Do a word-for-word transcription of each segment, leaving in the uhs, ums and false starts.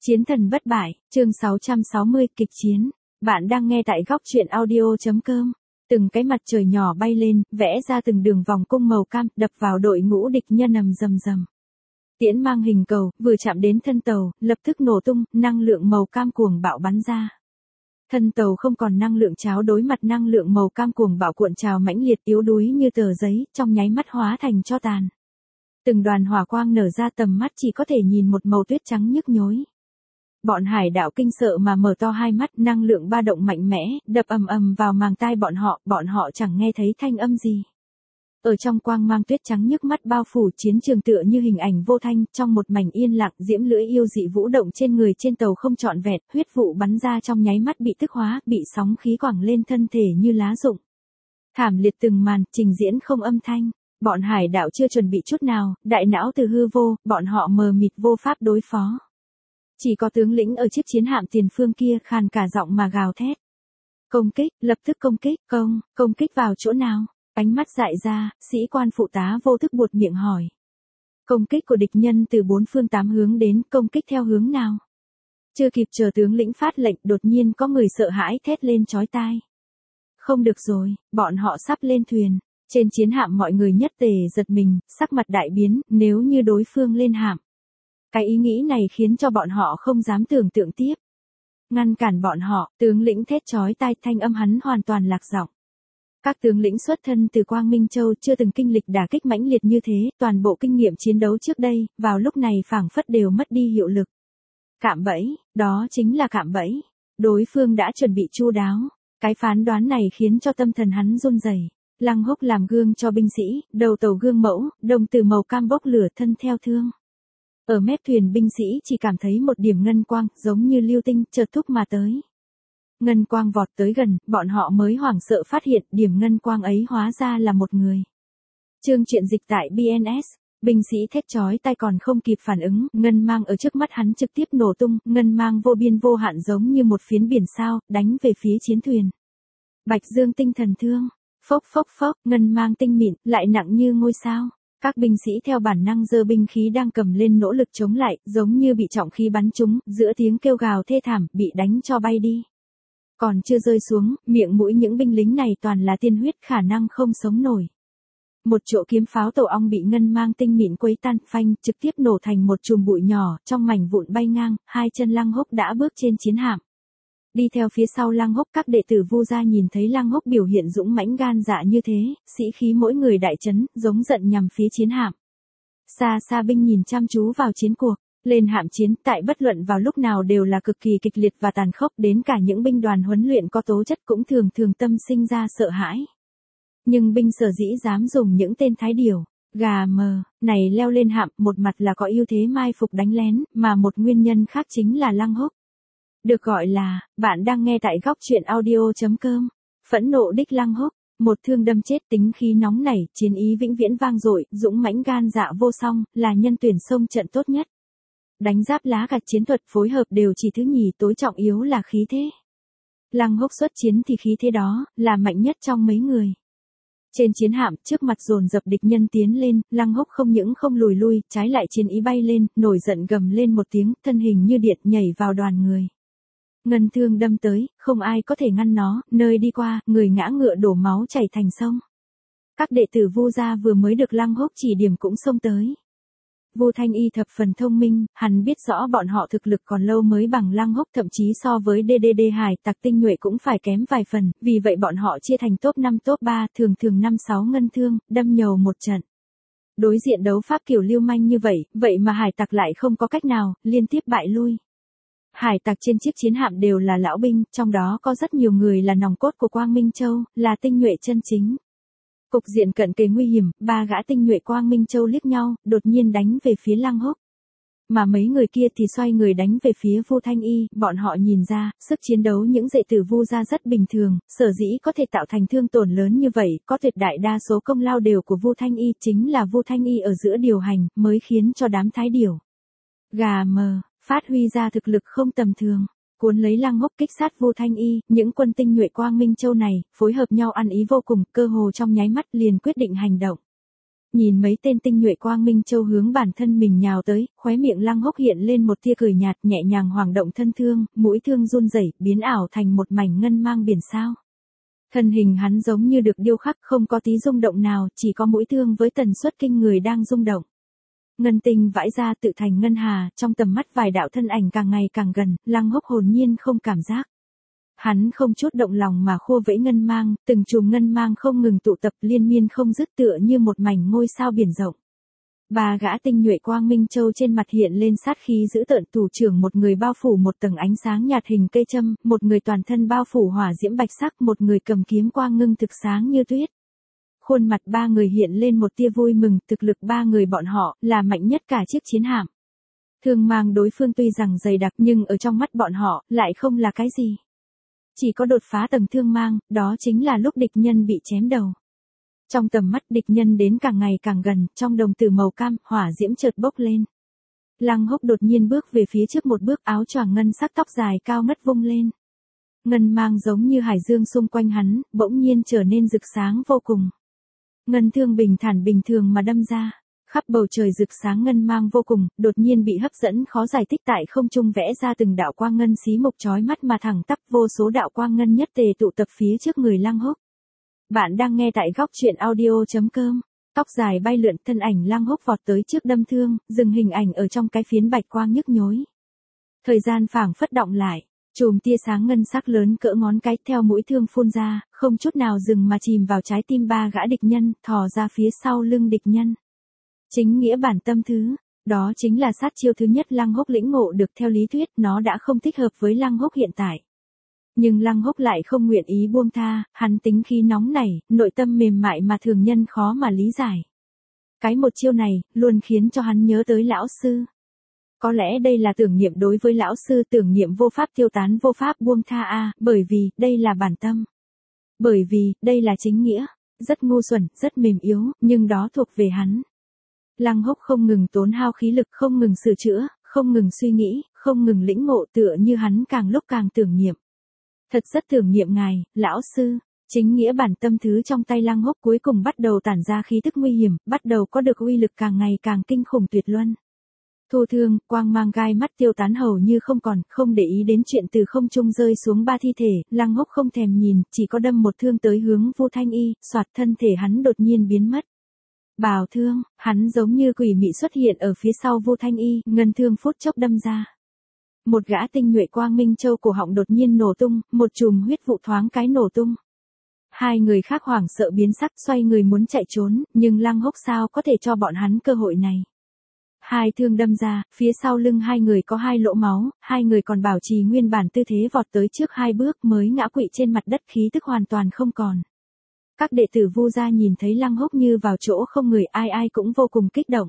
Chiến thần bất bại, chương sáu trăm sáu mươi, kịch chiến. Bạn đang nghe tại góc truyện audio.com. Từng cái mặt trời nhỏ bay lên, vẽ ra từng đường vòng cung màu cam, đập vào đội ngũ địch nhân ầm rầm rầm. Tiễn mang hình cầu, vừa chạm đến thân tàu, lập tức nổ tung, năng lượng màu cam cuồng bạo bắn ra. Thân tàu không còn năng lượng cháo đối mặt năng lượng màu cam cuồng bạo cuộn trào mãnh liệt yếu đuối như tờ giấy, trong nháy mắt hóa thành tro tàn. Từng đoàn hỏa quang nở ra tầm mắt chỉ có thể nhìn một màu tuyết trắng nhức nhối. Bọn hải đạo kinh sợ mà mở to hai mắt, năng lượng ba động mạnh mẽ, đập ầm ầm vào màng tai bọn họ, bọn họ chẳng nghe thấy thanh âm gì. Ở trong quang mang tuyết trắng nhức mắt bao phủ chiến trường tựa như hình ảnh vô thanh, trong một mảnh yên lặng diễm lưỡi yêu dị vũ động trên người trên tàu không trọn vẹn, huyết vụ bắn ra trong nháy mắt bị tức hóa, bị sóng khí quẳng lên thân thể như lá rụng. Thảm liệt từng màn, trình diễn không âm thanh. Bọn hải đạo chưa chuẩn bị chút nào, đại não từ hư vô, bọn họ mờ mịt vô pháp đối phó. Chỉ có tướng lĩnh ở chiếc chiến hạm tiền phương kia khàn cả giọng mà gào thét. Công kích, lập tức công kích, công, công kích vào chỗ nào? Ánh mắt dại ra, sĩ quan phụ tá vô thức buột miệng hỏi. Công kích của địch nhân từ bốn phương tám hướng đến, công kích theo hướng nào? Chưa kịp chờ tướng lĩnh phát lệnh, đột nhiên có người sợ hãi thét lên chói tai. Không được rồi, bọn họ sắp lên thuyền. Trên chiến hạm mọi người nhất tề giật mình, sắc mặt đại biến, nếu như đối phương lên hạm. Cái ý nghĩ này khiến cho bọn họ không dám tưởng tượng tiếp. Ngăn cản bọn họ, tướng lĩnh thét chói tai, thanh âm hắn hoàn toàn lạc giọng. Các tướng lĩnh xuất thân từ Quang Minh Châu chưa từng kinh lịch đả kích mãnh liệt như thế, toàn bộ kinh nghiệm chiến đấu trước đây, vào lúc này phảng phất đều mất đi hiệu lực. Cạm bẫy, đó chính là cạm bẫy. Đối phương đã chuẩn bị chu đáo. Cái phán đoán này khiến cho tâm thần hắn run rẩy. Lăng Húc làm gương cho binh sĩ, đầu tàu gương mẫu, đồng từ màu cam bốc lửa thân theo thương. Ở mép thuyền binh sĩ chỉ cảm thấy một điểm ngân quang, giống như lưu tinh, chợt thúc mà tới. Ngân quang vọt tới gần, bọn họ mới hoảng sợ phát hiện điểm ngân quang ấy hóa ra là một người. Chương truyện dịch tại bê en ét, binh sĩ thét chói tai còn không kịp phản ứng, ngân mang ở trước mắt hắn trực tiếp nổ tung, ngân mang vô biên vô hạn giống như một phiến biển sao, đánh về phía chiến thuyền. Bạch Dương tinh thần thương. Phốc phốc phốc, ngân mang tinh mịn, lại nặng như ngôi sao. Các binh sĩ theo bản năng giơ binh khí đang cầm lên nỗ lực chống lại, giống như bị trọng khí bắn trúng, giữa tiếng kêu gào thê thảm, bị đánh cho bay đi. Còn chưa rơi xuống, miệng mũi những binh lính này toàn là tiên huyết, khả năng không sống nổi. Một chỗ kiếm pháo tổ ong bị ngân mang tinh mịn quấy tan, phanh, trực tiếp nổ thành một chùm bụi nhỏ, trong mảnh vụn bay ngang, hai chân Lăng Húc đã bước trên chiến hạm. Đi theo phía sau Lăng Húc, các đệ tử Vu gia nhìn thấy Lăng Húc biểu hiện dũng mãnh gan dạ như thế, sĩ khí mỗi người đại chấn, giống giận nhằm phía chiến hạm. Xa xa binh nhìn chăm chú vào chiến cuộc, lên hạm chiến, tại bất luận vào lúc nào đều là cực kỳ kịch liệt và tàn khốc, đến cả những binh đoàn huấn luyện có tố chất cũng thường thường tâm sinh ra sợ hãi. Nhưng binh sở dĩ dám dùng những tên thái điểu, gà mờ, này leo lên hạm, một mặt là có ưu thế mai phục đánh lén, mà một nguyên nhân khác chính là Lăng Húc. Được gọi là, bạn đang nghe tại góc truyện audio.com. Phẫn nộ đích Lăng Húc, một thương đâm chết, tính khí nóng nảy, chiến ý vĩnh viễn vang dội, dũng mãnh gan dạ vô song, là nhân tuyển xông trận tốt nhất. Đánh giáp lá gạch chiến thuật phối hợp đều chỉ thứ nhì, tối trọng yếu là khí thế. Lăng Húc xuất chiến thì khí thế đó là mạnh nhất trong mấy người. Trên chiến hạm, trước mặt dồn dập địch nhân tiến lên, Lăng Húc không những không lùi lui, trái lại chiến ý bay lên, nổi giận gầm lên một tiếng, thân hình như điện nhảy vào đoàn người. Ngân thương đâm tới, không ai có thể ngăn nó, nơi đi qua, người ngã ngựa đổ máu chảy thành sông. Các đệ tử Vu gia vừa mới được Lăng Húc chỉ điểm cũng xông tới. Vu Thanh Y thập phần thông minh, hắn biết rõ bọn họ thực lực còn lâu mới bằng Lăng Húc, thậm chí so với đê đê đê hải tặc tinh nhuệ cũng phải kém vài phần, vì vậy bọn họ chia thành top năm top ba, thường thường năm sáu ngân thương, đâm nhầu một trận. Đối diện đấu pháp kiểu lưu manh như vậy, vậy mà hải tặc lại không có cách nào, liên tiếp bại lui. Hải tặc trên chiếc chiến hạm đều là lão binh, trong đó có rất nhiều người là nòng cốt của Quang Minh Châu, là tinh nhuệ chân chính. Cục diện cận kề nguy hiểm, ba gã tinh nhuệ Quang Minh Châu liếc nhau, đột nhiên đánh về phía Lăng Húc. Mà mấy người kia thì xoay người đánh về phía Vu Thanh Y, bọn họ nhìn ra, sức chiến đấu những đệ tử Vu gia rất bình thường, sở dĩ có thể tạo thành thương tổn lớn như vậy, có tuyệt đại đa số công lao đều của Vu Thanh Y, chính là Vu Thanh Y ở giữa điều hành, mới khiến cho đám thái điểu gà mờ phát huy ra thực lực không tầm thường, cuốn lấy Lăng Húc kích sát Vu Thanh Y. Những quân tinh nhuệ Quang Minh Châu này phối hợp nhau ăn ý vô cùng, cơ hồ trong nháy mắt liền quyết định hành động. Nhìn mấy tên tinh nhuệ Quang Minh Châu hướng bản thân mình nhào tới, khóe miệng Lăng Hốc hiện lên một tia cười nhạt, nhẹ nhàng hoảng động thân thương, mũi thương run rẩy, biến ảo thành một mảnh ngân mang biển sao. Thân hình hắn giống như được điêu khắc, không có tí rung động nào, chỉ có mũi thương với tần suất kinh người đang rung động. Ngân tinh vãi ra tự thành ngân hà, trong tầm mắt vài đạo thân ảnh càng ngày càng gần, Lăng Hốc hồn nhiên không cảm giác. Hắn không chút động lòng mà khua vẫy ngân mang, từng chùm ngân mang không ngừng tụ tập liên miên không dứt tựa như một mảnh ngôi sao biển rộng. Ba gã tinh nhuệ Quang Minh Châu trên mặt hiện lên sát khí dữ tợn, thủ trưởng một người bao phủ một tầng ánh sáng nhạt hình cây châm, một người toàn thân bao phủ hỏa diễm bạch sắc, một người cầm kiếm quang ngưng thực sáng như tuyết. Khuôn mặt ba người hiện lên một tia vui mừng, thực lực ba người bọn họ là mạnh nhất cả chiếc chiến hạm. Thương mang đối phương tuy rằng dày đặc nhưng ở trong mắt bọn họ lại không là cái gì. Chỉ có đột phá tầng thương mang, đó chính là lúc địch nhân bị chém đầu. Trong tầm mắt địch nhân đến càng ngày càng gần, trong đồng tử màu cam, hỏa diễm chợt bốc lên. Lăng Hốc đột nhiên bước về phía trước một bước, áo choàng ngân sắc tóc dài cao ngất vung lên. Ngân mang giống như hải dương xung quanh hắn, bỗng nhiên trở nên rực sáng vô cùng. Ngân thương bình thản bình thường mà đâm ra. Khắp bầu trời rực sáng ngân mang vô cùng, đột nhiên bị hấp dẫn khó giải thích tại không trung vẽ ra từng đạo quang ngân xí mục chói mắt mà thẳng tắp, vô số đạo quang ngân nhất tề tụ tập phía trước người Lăng Hốc. Bạn đang nghe tại góc truyện audio chấm com. Tóc dài bay lượn, thân ảnh Lăng Hốc vọt tới trước đâm thương, dừng hình ảnh ở trong cái phiến bạch quang nhức nhối. Thời gian phảng phất động lại, chùm tia sáng ngân sắc lớn cỡ ngón cái theo mũi thương phun ra, không chút nào dừng mà chìm vào trái tim ba gã địch nhân, thò ra phía sau lưng địch nhân. Chính nghĩa bản tâm thứ, đó chính là sát chiêu thứ nhất Lăng Hốc lĩnh ngộ được. Theo lý thuyết nó đã không thích hợp với Lăng Hốc hiện tại. Nhưng Lăng Hốc lại không nguyện ý buông tha, hắn tính khí nóng nảy, nội tâm mềm mại mà thường nhân khó mà lý giải. Cái một chiêu này, luôn khiến cho hắn nhớ tới lão sư. Có lẽ đây là tưởng niệm đối với lão sư, tưởng niệm vô pháp tiêu tán, vô pháp buông tha a, à, bởi vì, đây là bản tâm. Bởi vì, đây là chính nghĩa. Rất ngu xuẩn, rất mềm yếu, nhưng đó thuộc về hắn. Lăng Hốc không ngừng tốn hao khí lực, không ngừng sửa chữa, không ngừng suy nghĩ, không ngừng lĩnh ngộ, tựa như hắn càng lúc càng tưởng niệm. Thật rất tưởng niệm ngài, lão sư. Chính nghĩa bản tâm thứ trong tay Lăng Hốc cuối cùng bắt đầu tản ra khí tức nguy hiểm, bắt đầu có được uy lực càng ngày càng kinh khủng tuyệt luân. Thu thương, quang mang gai mắt tiêu tán hầu như không còn, không để ý đến chuyện từ không trung rơi xuống ba thi thể, Lăng Hốc không thèm nhìn, chỉ có đâm một thương tới hướng Vu Thanh Y, soạt thân thể hắn đột nhiên biến mất. Bào thương, hắn giống như quỷ mị xuất hiện ở phía sau Vu Thanh Y, ngân thương phút chốc đâm ra. Một gã tinh nhuệ Quang Minh Châu cổ họng đột nhiên nổ tung, một chùm huyết vụ thoáng cái nổ tung. Hai người khác hoảng sợ biến sắc xoay người muốn chạy trốn, nhưng Lăng Hốc sao có thể cho bọn hắn cơ hội này. Hai thương đâm ra, phía sau lưng hai người có hai lỗ máu, hai người còn bảo trì nguyên bản tư thế vọt tới trước hai bước mới ngã quỵ trên mặt đất, khí tức hoàn toàn không còn. Các đệ tử Vu gia nhìn thấy Lăng Hốc như vào chỗ không người, ai ai cũng vô cùng kích động.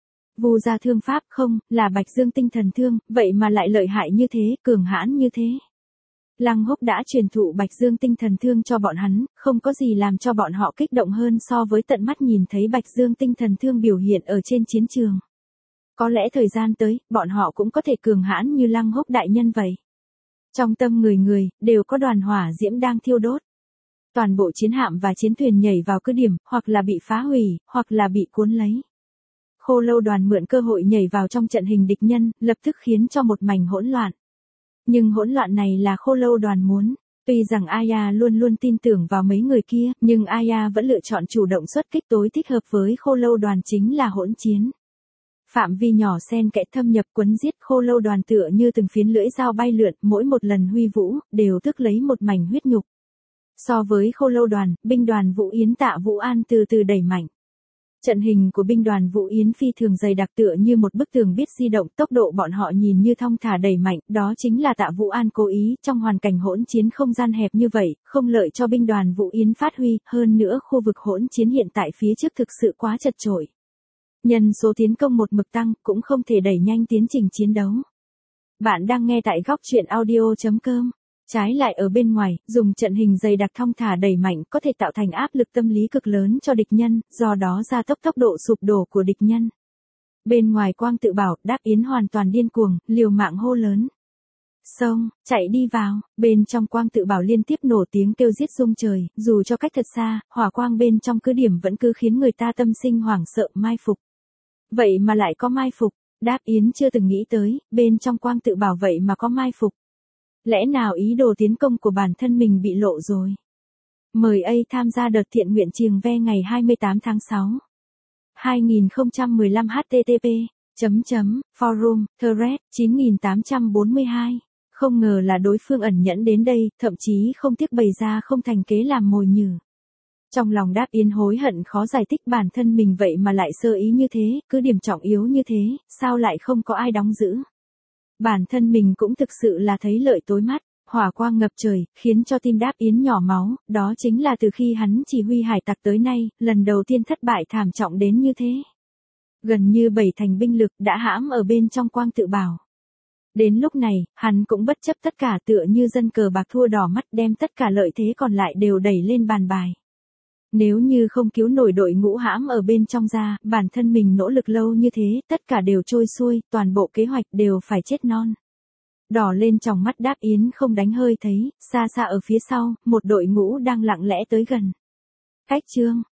Vu gia thương pháp không, là Bạch Dương tinh thần thương, vậy mà lại lợi hại như thế, cường hãn như thế. Lăng Hốc đã truyền thụ Bạch Dương tinh thần thương cho bọn hắn, không có gì làm cho bọn họ kích động hơn so với tận mắt nhìn thấy Bạch Dương tinh thần thương biểu hiện ở trên chiến trường. Có lẽ thời gian tới, bọn họ cũng có thể cường hãn như Lăng Hốc đại nhân vậy. Trong tâm người người, đều có đoàn hỏa diễm đang thiêu đốt. Toàn bộ chiến hạm và chiến thuyền nhảy vào cứ điểm, hoặc là bị phá hủy, hoặc là bị cuốn lấy. Khô Lâu đoàn mượn cơ hội nhảy vào trong trận hình địch nhân, lập tức khiến cho một mảnh hỗn loạn. Nhưng hỗn loạn này là Khô Lâu đoàn muốn. Tuy rằng Aya luôn luôn tin tưởng vào mấy người kia, nhưng Aya vẫn lựa chọn chủ động xuất kích, tối thích hợp với Khô Lâu đoàn chính là hỗn chiến. Phạm vi nhỏ xen kẽ thâm nhập quấn giết, Khô Lâu đoàn tựa như từng phiến lưỡi dao bay lượn, mỗi một lần huy vũ, đều tức lấy một mảnh huyết nhục. So với Khô Lâu đoàn, binh đoàn Vũ Yến Tạ Vũ An từ từ đẩy mạnh. Trận hình của binh đoàn Vũ Yến phi thường dày đặc tựa như một bức tường biết di động, tốc độ bọn họ nhìn như thong thả đẩy mạnh, đó chính là Tạ Vũ An cố ý, trong hoàn cảnh hỗn chiến không gian hẹp như vậy, không lợi cho binh đoàn Vũ Yến phát huy, hơn nữa khu vực hỗn chiến hiện tại phía trước thực sự quá chật chội. Nhân số tiến công một mực tăng, cũng không thể đẩy nhanh tiến trình chiến đấu. Bạn đang nghe tại góc truyện audio chấm com. Trái lại ở bên ngoài, dùng trận hình dày đặc thong thả đẩy mạnh có thể tạo thành áp lực tâm lý cực lớn cho địch nhân, do đó gia tốc tốc độ sụp đổ của địch nhân. Bên ngoài Quang tự bảo, Đáp Yến hoàn toàn điên cuồng, liều mạng hô lớn. Xông, chạy đi vào, bên trong quang tự bảo liên tiếp nổ tiếng kêu giết rung trời, dù cho cách thật xa, hỏa quang bên trong cứ điểm vẫn cứ khiến người ta tâm sinh hoảng sợ mai phục. Vậy mà lại có mai phục, Đáp Yến chưa từng nghĩ tới, bên trong quang tự bảo vậy mà có mai phục. Lẽ nào ý đồ tiến công của bản thân mình bị lộ rồi? Mời A tham gia đợt thiện nguyện Triềng Ve ngày hai mươi tám tháng sáu. hai nghìn không trăm mười lăm http chấm chấm forum thread chín nghìn tám trăm bốn mươi hai. Không ngờ là đối phương ẩn nhẫn đến đây, thậm chí không tiếc bày ra không thành kế làm mồi nhử. Trong lòng Đáp Yến hối hận khó giải thích bản thân mình vậy mà lại sơ ý như thế, cứ điểm trọng yếu như thế, sao lại không có ai đóng giữ. Bản thân mình cũng thực sự là thấy lợi tối mắt, hỏa quang ngập trời, khiến cho tim Đáp Yến nhỏ máu, đó chính là từ khi hắn chỉ huy hải tặc tới nay, lần đầu tiên thất bại thảm trọng đến như thế. Gần như bảy thành binh lực đã hãm ở bên trong quang tự bảo. Đến lúc này, hắn cũng bất chấp tất cả tựa như dân cờ bạc thua đỏ mắt đem tất cả lợi thế còn lại đều đẩy lên bàn bài. Nếu như không cứu nổi đội ngũ hãm ở bên trong ra, bản thân mình nỗ lực lâu như thế, tất cả đều trôi xuôi, toàn bộ kế hoạch đều phải chết non. Đỏ lên trong mắt Đáp Yến không đánh hơi thấy, xa xa ở phía sau, một đội ngũ đang lặng lẽ tới gần. Cách chương,